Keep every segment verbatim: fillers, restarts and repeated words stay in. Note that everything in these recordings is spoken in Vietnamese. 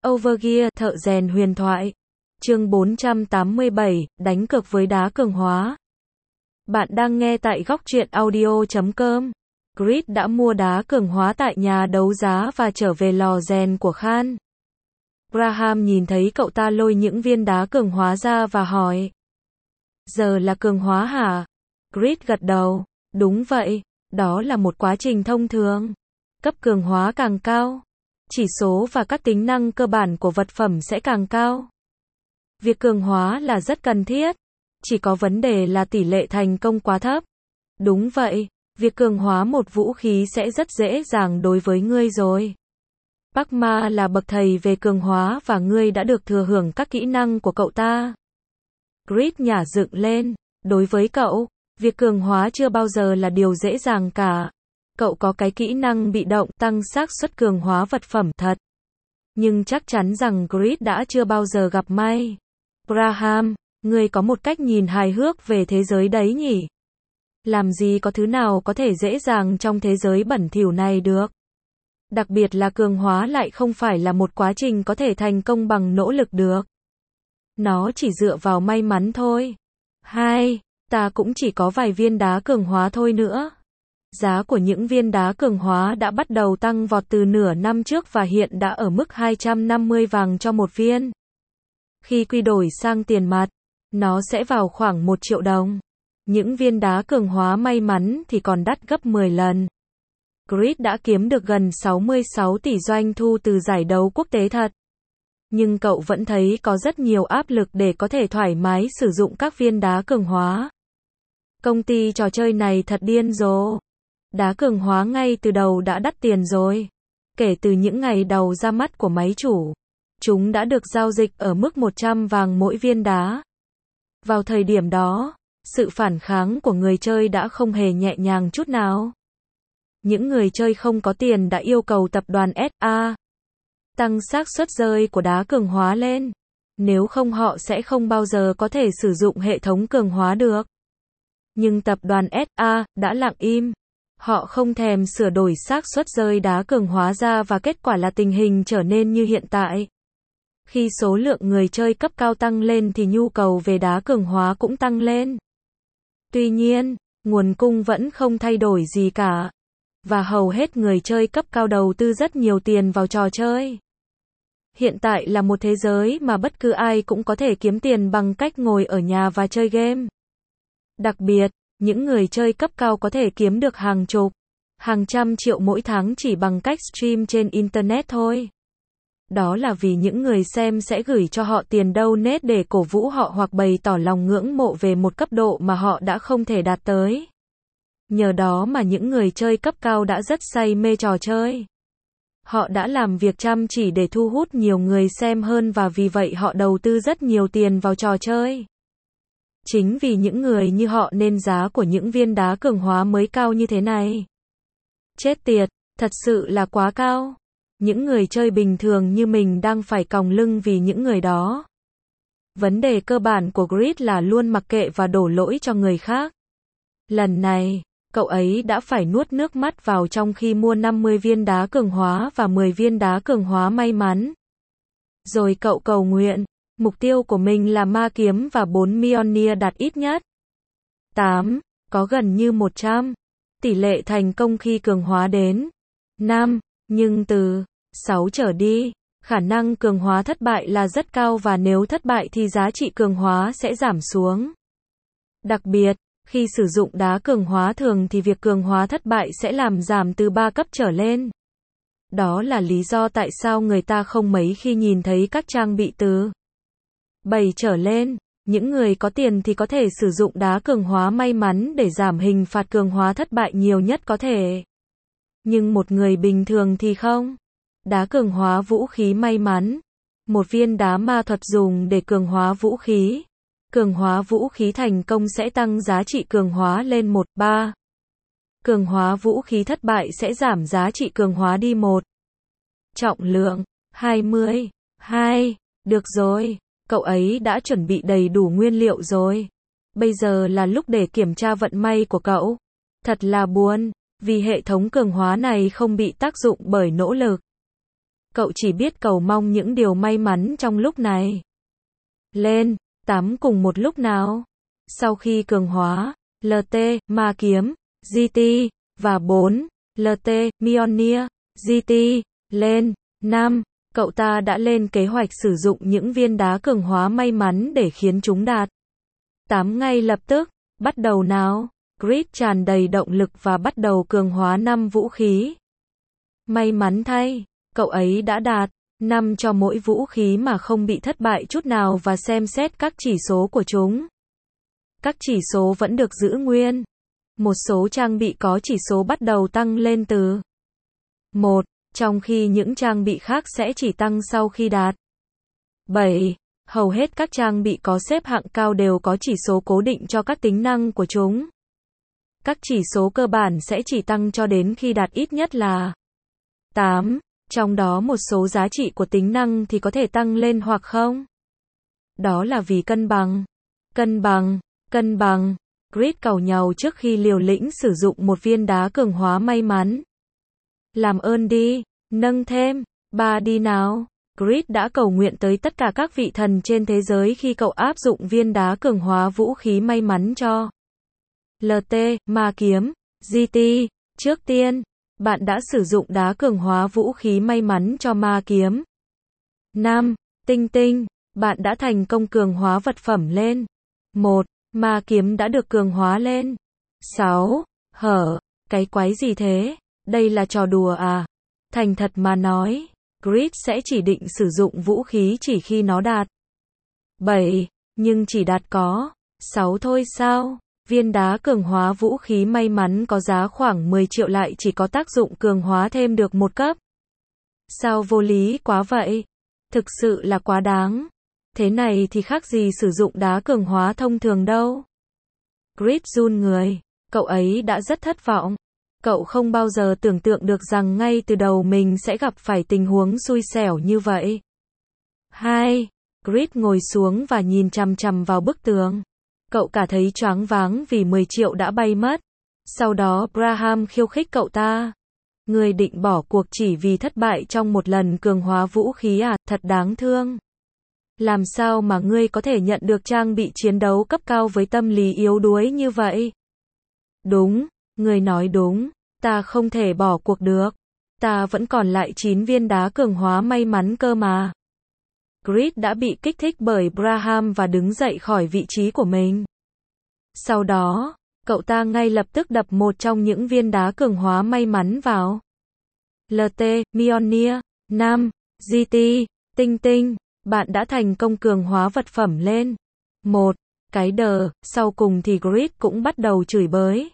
Overgear, thợ rèn huyền thoại. Chương bốn trăm tám mươi bảy, đánh cược với đá cường hóa. Bạn đang nghe tại góc truyện audio chấm com. Creed đã mua đá cường hóa tại nhà đấu giá và trở về lò rèn của Khan. Graham nhìn thấy cậu ta lôi những viên đá cường hóa ra và hỏi. Giờ là cường hóa hả? Creed gật đầu. Đúng vậy, đó là một quá trình thông thường. Cấp cường hóa càng cao, chỉ số và các tính năng cơ bản của vật phẩm sẽ càng cao. Việc cường hóa là rất cần thiết, chỉ có vấn đề là tỷ lệ thành công quá thấp. Đúng vậy, việc cường hóa một vũ khí sẽ rất dễ dàng đối với ngươi rồi. Parkma là bậc thầy về cường hóa và ngươi đã được thừa hưởng các kỹ năng của cậu ta. Creed nhả dựng lên, đối với cậu, việc cường hóa chưa bao giờ là điều dễ dàng cả. Cậu có cái kỹ năng bị động tăng xác suất cường hóa vật phẩm thật. Nhưng chắc chắn rằng Creed đã chưa bao giờ gặp may. Graham, ngươi có một cách nhìn hài hước về thế giới đấy nhỉ? Làm gì có thứ nào có thể dễ dàng trong thế giới bẩn thỉu này được? Đặc biệt là cường hóa lại không phải là một quá trình có thể thành công bằng nỗ lực được. Nó chỉ dựa vào may mắn thôi. Hai, ta cũng chỉ có vài viên đá cường hóa thôi nữa. Giá của những viên đá cường hóa đã bắt đầu tăng vọt từ nửa năm trước và hiện đã ở mức hai trăm năm mươi vàng cho một viên. Khi quy đổi sang tiền mặt, nó sẽ vào khoảng một triệu đồng. Những viên đá cường hóa may mắn thì còn đắt gấp mười lần. Creed đã kiếm được gần sáu mươi sáu tỷ doanh thu từ giải đấu quốc tế thật. Nhưng cậu vẫn thấy có rất nhiều áp lực để có thể thoải mái sử dụng các viên đá cường hóa. Công ty trò chơi này thật điên rồ. Đá cường hóa ngay từ đầu đã đắt tiền rồi. Kể từ những ngày đầu ra mắt của máy chủ, chúng đã được giao dịch ở mức một trăm vàng mỗi viên đá. Vào thời điểm đó, sự phản kháng của người chơi đã không hề nhẹ nhàng chút nào. Những người chơi không có tiền đã yêu cầu tập đoàn ét a tăng xác suất rơi của đá cường hóa lên. Nếu không họ sẽ không bao giờ có thể sử dụng hệ thống cường hóa được. Nhưng tập đoàn ét a đã lặng im. Họ không thèm sửa đổi xác suất rơi đá cường hóa ra và kết quả là tình hình trở nên như hiện tại. Khi số lượng người chơi cấp cao tăng lên thì nhu cầu về đá cường hóa cũng tăng lên. Tuy nhiên, nguồn cung vẫn không thay đổi gì cả. Và hầu hết người chơi cấp cao đầu tư rất nhiều tiền vào trò chơi. Hiện tại là một thế giới mà bất cứ ai cũng có thể kiếm tiền bằng cách ngồi ở nhà và chơi game. Đặc biệt, những người chơi cấp cao có thể kiếm được hàng chục, hàng trăm triệu mỗi tháng chỉ bằng cách stream trên Internet thôi. Đó là vì những người xem sẽ gửi cho họ tiền donate để cổ vũ họ hoặc bày tỏ lòng ngưỡng mộ về một cấp độ mà họ đã không thể đạt tới. Nhờ đó mà những người chơi cấp cao đã rất say mê trò chơi. Họ đã làm việc chăm chỉ để thu hút nhiều người xem hơn và vì vậy họ đầu tư rất nhiều tiền vào trò chơi. Chính vì những người như họ nên giá của những viên đá cường hóa mới cao như thế này. Chết tiệt, thật sự là quá cao. Những người chơi bình thường như mình đang phải còng lưng vì những người đó. Vấn đề cơ bản của Creed là luôn mặc kệ và đổ lỗi cho người khác. Lần này, cậu ấy đã phải nuốt nước mắt vào trong khi mua năm mươi viên đá cường hóa và mười viên đá cường hóa may mắn. Rồi cậu cầu nguyện, mục tiêu của mình là ma kiếm và bốn Mjolnir đạt ít nhất tám, có gần như một trăm. Tỷ lệ thành công khi cường hóa đến năm, nhưng từ sáu trở đi, khả năng cường hóa thất bại là rất cao và nếu thất bại thì giá trị cường hóa sẽ giảm xuống. Đặc biệt, khi sử dụng đá cường hóa thường thì việc cường hóa thất bại sẽ làm giảm từ ba cấp trở lên. Đó là lý do tại sao người ta không mấy khi nhìn thấy các trang bị từ bảy trở lên. Những người có tiền thì có thể sử dụng đá cường hóa may mắn để giảm hình phạt cường hóa thất bại nhiều nhất có thể. Nhưng một người bình thường thì không. Đá cường hóa vũ khí may mắn. Một viên đá ma thuật dùng để cường hóa vũ khí. Cường hóa vũ khí thành công sẽ tăng giá trị cường hóa lên một, ba. Cường hóa vũ khí thất bại sẽ giảm giá trị cường hóa đi một. Trọng lượng, hai mươi. hai. Được rồi, cậu ấy đã chuẩn bị đầy đủ nguyên liệu rồi. Bây giờ là lúc để kiểm tra vận may của cậu. Thật là buồn, vì hệ thống cường hóa này không bị tác dụng bởi nỗ lực. Cậu chỉ biết cầu mong những điều may mắn trong lúc này. Lên, tám cùng một lúc nào. Sau khi cường hóa, lờ tê, ma kiếm, giê tê, và bốn, lờ tê, Mjolnir, giê tê, lên, năm, cậu ta đã lên kế hoạch sử dụng những viên đá cường hóa may mắn để khiến chúng đạt. tám ngay lập tức, bắt đầu nào. Grid tràn đầy động lực và bắt đầu cường hóa năm vũ khí. May mắn thay, cậu ấy đã đạt năm cho mỗi vũ khí mà không bị thất bại chút nào và xem xét các chỉ số của chúng. Các chỉ số vẫn được giữ nguyên. Một số trang bị có chỉ số bắt đầu tăng lên từ một, trong khi những trang bị khác sẽ chỉ tăng sau khi đạt bảy. Hầu hết các trang bị có xếp hạng cao đều có chỉ số cố định cho các tính năng của chúng. Các chỉ số cơ bản sẽ chỉ tăng cho đến khi đạt ít nhất là tám, trong đó một số giá trị của tính năng thì có thể tăng lên hoặc không. Đó là vì cân bằng. Cân bằng, cân bằng. Grid cầu nhau trước khi liều lĩnh sử dụng một viên đá cường hóa may mắn. Làm ơn đi, nâng thêm, ba đi nào. Grid đã cầu nguyện tới tất cả các vị thần trên thế giới khi cậu áp dụng viên đá cường hóa vũ khí may mắn cho lờ tê, ma kiếm, giê tê. Trước tiên, bạn đã sử dụng đá cường hóa vũ khí may mắn cho ma kiếm. năm. Tinh tinh, bạn đã thành công cường hóa vật phẩm lên. một. Ma kiếm đã được cường hóa lên. sáu. Hở, cái quái gì thế? Đây là trò đùa à? Thành thật mà nói, Grid sẽ chỉ định sử dụng vũ khí chỉ khi nó đạt bảy, nhưng chỉ đạt có sáu thôi sao? Viên đá cường hóa vũ khí may mắn có giá khoảng mười triệu lại chỉ có tác dụng cường hóa thêm được một cấp. Sao vô lý quá vậy? Thực sự là quá đáng. Thế này thì khác gì sử dụng đá cường hóa thông thường đâu. Grid run người. Cậu ấy đã rất thất vọng. Cậu không bao giờ tưởng tượng được rằng ngay từ đầu mình sẽ gặp phải tình huống xui xẻo như vậy. hai. Grid ngồi xuống và nhìn chằm chằm vào bức tường. Cậu cả thấy choáng váng vì mười triệu đã bay mất. Sau đó Graham khiêu khích cậu ta. Ngươi định bỏ cuộc chỉ vì thất bại trong một lần cường hóa vũ khí à, thật đáng thương. Làm sao mà ngươi có thể nhận được trang bị chiến đấu cấp cao với tâm lý yếu đuối như vậy? Đúng, ngươi nói đúng, ta không thể bỏ cuộc được. Ta vẫn còn lại chín viên đá cường hóa may mắn cơ mà. Grid đã bị kích thích bởi Graham và đứng dậy khỏi vị trí của mình. Sau đó, cậu ta ngay lập tức đập một trong những viên đá cường hóa may mắn vào. lờ tê, Mjolnir, năm, giê tê, tinh tinh, bạn đã thành công cường hóa vật phẩm lên. một. Cái đờ, sau cùng thì Grid cũng bắt đầu chửi bới.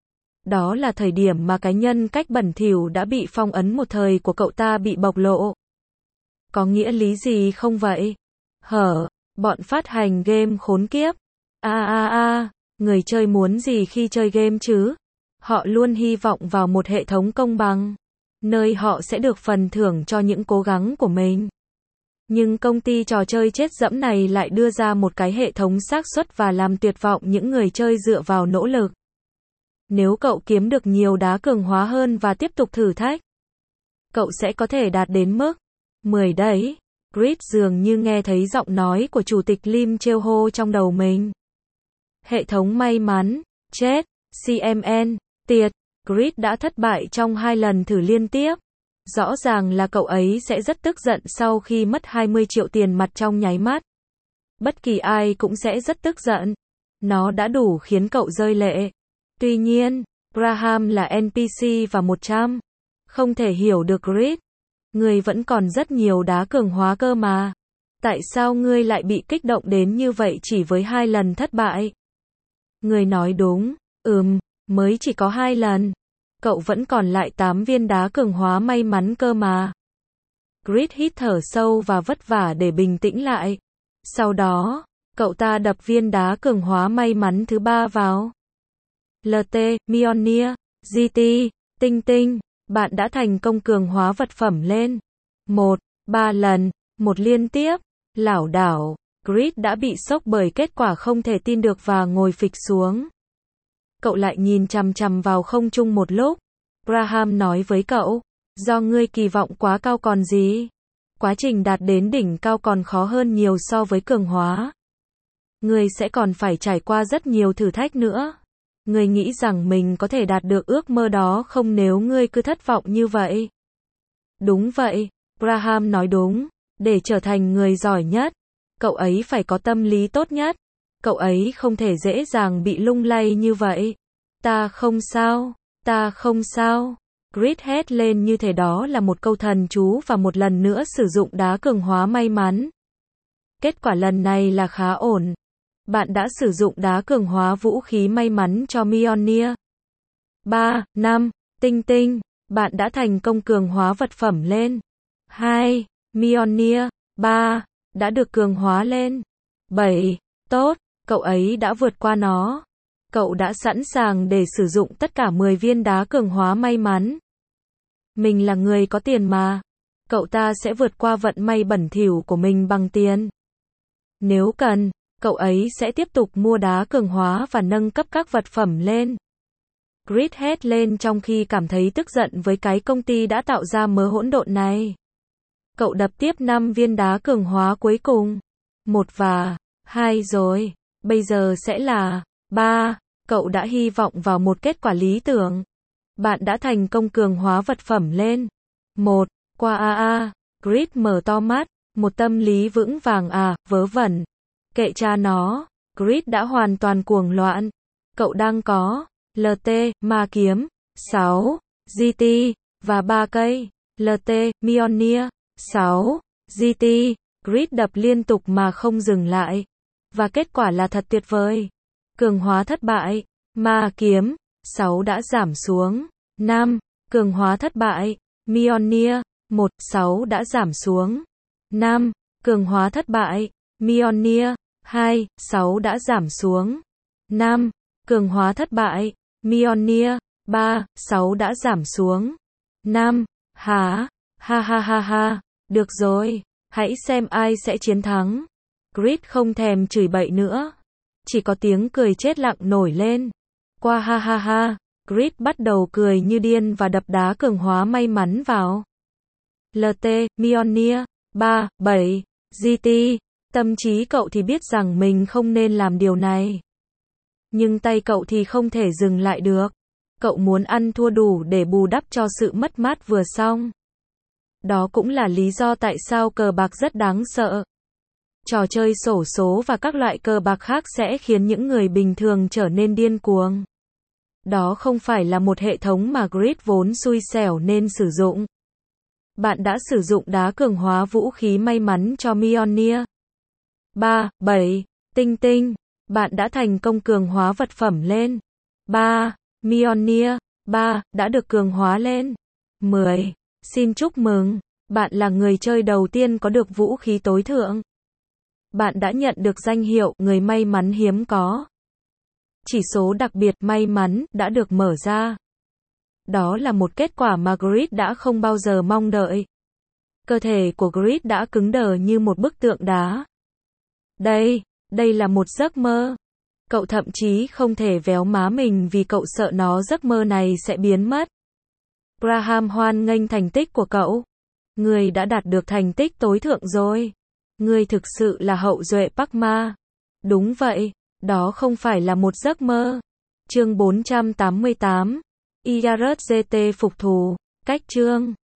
Đó là thời điểm mà cái nhân cách bẩn thỉu đã bị phong ấn một thời của cậu ta bị bộc lộ. Có nghĩa lý gì không vậy? Hở, bọn phát hành game khốn kiếp. A a a, người chơi muốn gì khi chơi game chứ? Họ luôn hy vọng vào một hệ thống công bằng, nơi họ sẽ được phần thưởng cho những cố gắng của mình. Nhưng công ty trò chơi chết dẫm này lại đưa ra một cái hệ thống xác suất và làm tuyệt vọng những người chơi dựa vào nỗ lực. Nếu cậu kiếm được nhiều đá cường hóa hơn và tiếp tục thử thách, cậu sẽ có thể đạt đến mức mười đấy. Grid dường như nghe thấy giọng nói của chủ tịch Lim Cheo-ho trong đầu mình. Hệ thống may mắn, chết, xê em en, tiệt. Grid đã thất bại trong hai lần thử liên tiếp. Rõ ràng là cậu ấy sẽ rất tức giận sau khi mất hai mươi triệu tiền mặt trong nháy mắt. Bất kỳ ai cũng sẽ rất tức giận. Nó đã đủ khiến cậu rơi lệ. Tuy nhiên, Graham là en pê xê và một trăm. Không thể hiểu được Grid. Ngươi vẫn còn rất nhiều đá cường hóa cơ mà. Tại sao ngươi lại bị kích động đến như vậy chỉ với hai lần thất bại? Ngươi nói đúng, ừm, mới chỉ có hai lần. Cậu vẫn còn lại tám viên đá cường hóa may mắn cơ mà. Grid hít thở sâu và vất vả để bình tĩnh lại. Sau đó, cậu ta đập viên đá cường hóa may mắn thứ ba vào. lờ tê, Mjolnir, giê tê, tinh tinh, bạn đã thành công cường hóa vật phẩm lên. một, ba lần, một liên tiếp, lảo đảo. Grid đã bị sốc bởi kết quả không thể tin được và ngồi phịch xuống. Cậu lại nhìn chằm chằm vào không trung một lúc. Graham nói với cậu, Do ngươi kỳ vọng quá cao còn gì. Quá trình đạt đến đỉnh cao còn khó hơn nhiều so với cường hóa. Ngươi sẽ còn phải trải qua rất nhiều thử thách nữa. Ngươi nghĩ rằng mình có thể đạt được ước mơ đó không nếu ngươi cứ thất vọng như vậy? Đúng vậy, Graham nói đúng. Để trở thành người giỏi nhất, cậu ấy phải có tâm lý tốt nhất. Cậu ấy không thể dễ dàng bị lung lay như vậy. Ta không sao, ta không sao. Grit hét lên như thể đó là một câu thần chú và một lần nữa sử dụng đá cường hóa may mắn. Kết quả lần này là khá ổn. Bạn đã sử dụng đá cường hóa vũ khí may mắn cho Mjolnir. ba, năm, tinh tinh. Bạn đã thành công cường hóa vật phẩm lên. hai. Mjolnir. ba. Đã được cường hóa lên. bảy. Tốt, cậu ấy đã vượt qua nó. Cậu đã sẵn sàng để sử dụng tất cả mười viên đá cường hóa may mắn. Mình là người có tiền mà. Cậu ta sẽ vượt qua vận may bẩn thỉu của mình bằng tiền. Nếu cần, cậu ấy sẽ tiếp tục mua đá cường hóa và nâng cấp các vật phẩm lên. Grit hét lên trong khi cảm thấy tức giận với cái công ty đã tạo ra mớ hỗn độn này. Cậu đập tiếp năm viên đá cường hóa cuối cùng. Một và hai rồi. Bây giờ sẽ là ba. Cậu đã hy vọng vào một kết quả lý tưởng. Bạn đã thành công cường hóa vật phẩm lên. Một. Qua a a. Grit mở to mắt. Một tâm lý vững vàng à, vớ vẩn. Kệ cha nó. Grit đã hoàn toàn cuồng loạn. Cậu đang có lờ tê, ma kiếm, sáu, giê tê, và ba cây, lờ tê, Mjolnir, sáu, giê tê, Grit đập liên tục mà không dừng lại. Và kết quả là thật tuyệt vời. Cường hóa thất bại, ma kiếm, sáu đã giảm xuống, năm, cường hóa thất bại, Mjolnir, một, sáu đã giảm xuống, năm, cường hóa thất bại, Mjolnir, hai, sáu đã giảm xuống, năm, cường hóa thất bại, Mjolnir, ba, sáu đã giảm xuống, năm, hả, ha ha ha ha, được rồi, hãy xem ai sẽ chiến thắng. Grit không thèm chửi bậy nữa. Chỉ có tiếng cười chết lặng nổi lên. Qua ha ha ha, Grit bắt đầu cười như điên và đập đá cường hóa may mắn vào. lờ tê, Mjolnir, ba, bảy, giê tê, tâm trí cậu thì biết rằng mình không nên làm điều này. Nhưng tay cậu thì không thể dừng lại được. Cậu muốn ăn thua đủ để bù đắp cho sự mất mát vừa xong. Đó cũng là lý do tại sao cờ bạc rất đáng sợ. Trò chơi xổ số và các loại cờ bạc khác sẽ khiến những người bình thường trở nên điên cuồng. Đó không phải là một hệ thống mà Grit vốn xui xẻo nên sử dụng. Bạn đã sử dụng đá cường hóa vũ khí may mắn cho Mjolnir. ba, bảy, tinh tinh. Bạn đã thành công cường hóa vật phẩm lên. ba, Mjolnir, ba, đã được cường hóa lên. mười. Xin chúc mừng, bạn là người chơi đầu tiên có được vũ khí tối thượng. Bạn đã nhận được danh hiệu người may mắn hiếm có. Chỉ số đặc biệt may mắn đã được mở ra. Đó là một kết quả mà Grit đã không bao giờ mong đợi. Cơ thể của Grit đã cứng đờ như một bức tượng đá. Đây, đây là một giấc mơ. Cậu thậm chí không thể véo má mình vì cậu sợ nó giấc mơ này sẽ biến mất. Graham hoan nghênh thành tích của cậu. Người đã đạt được thành tích tối thượng rồi. Người thực sự là hậu duệ Parkma. Đúng vậy, đó không phải là một giấc mơ. Chương bốn trăm tám mươi tám. Iarat giê tê phục thù. Cách chương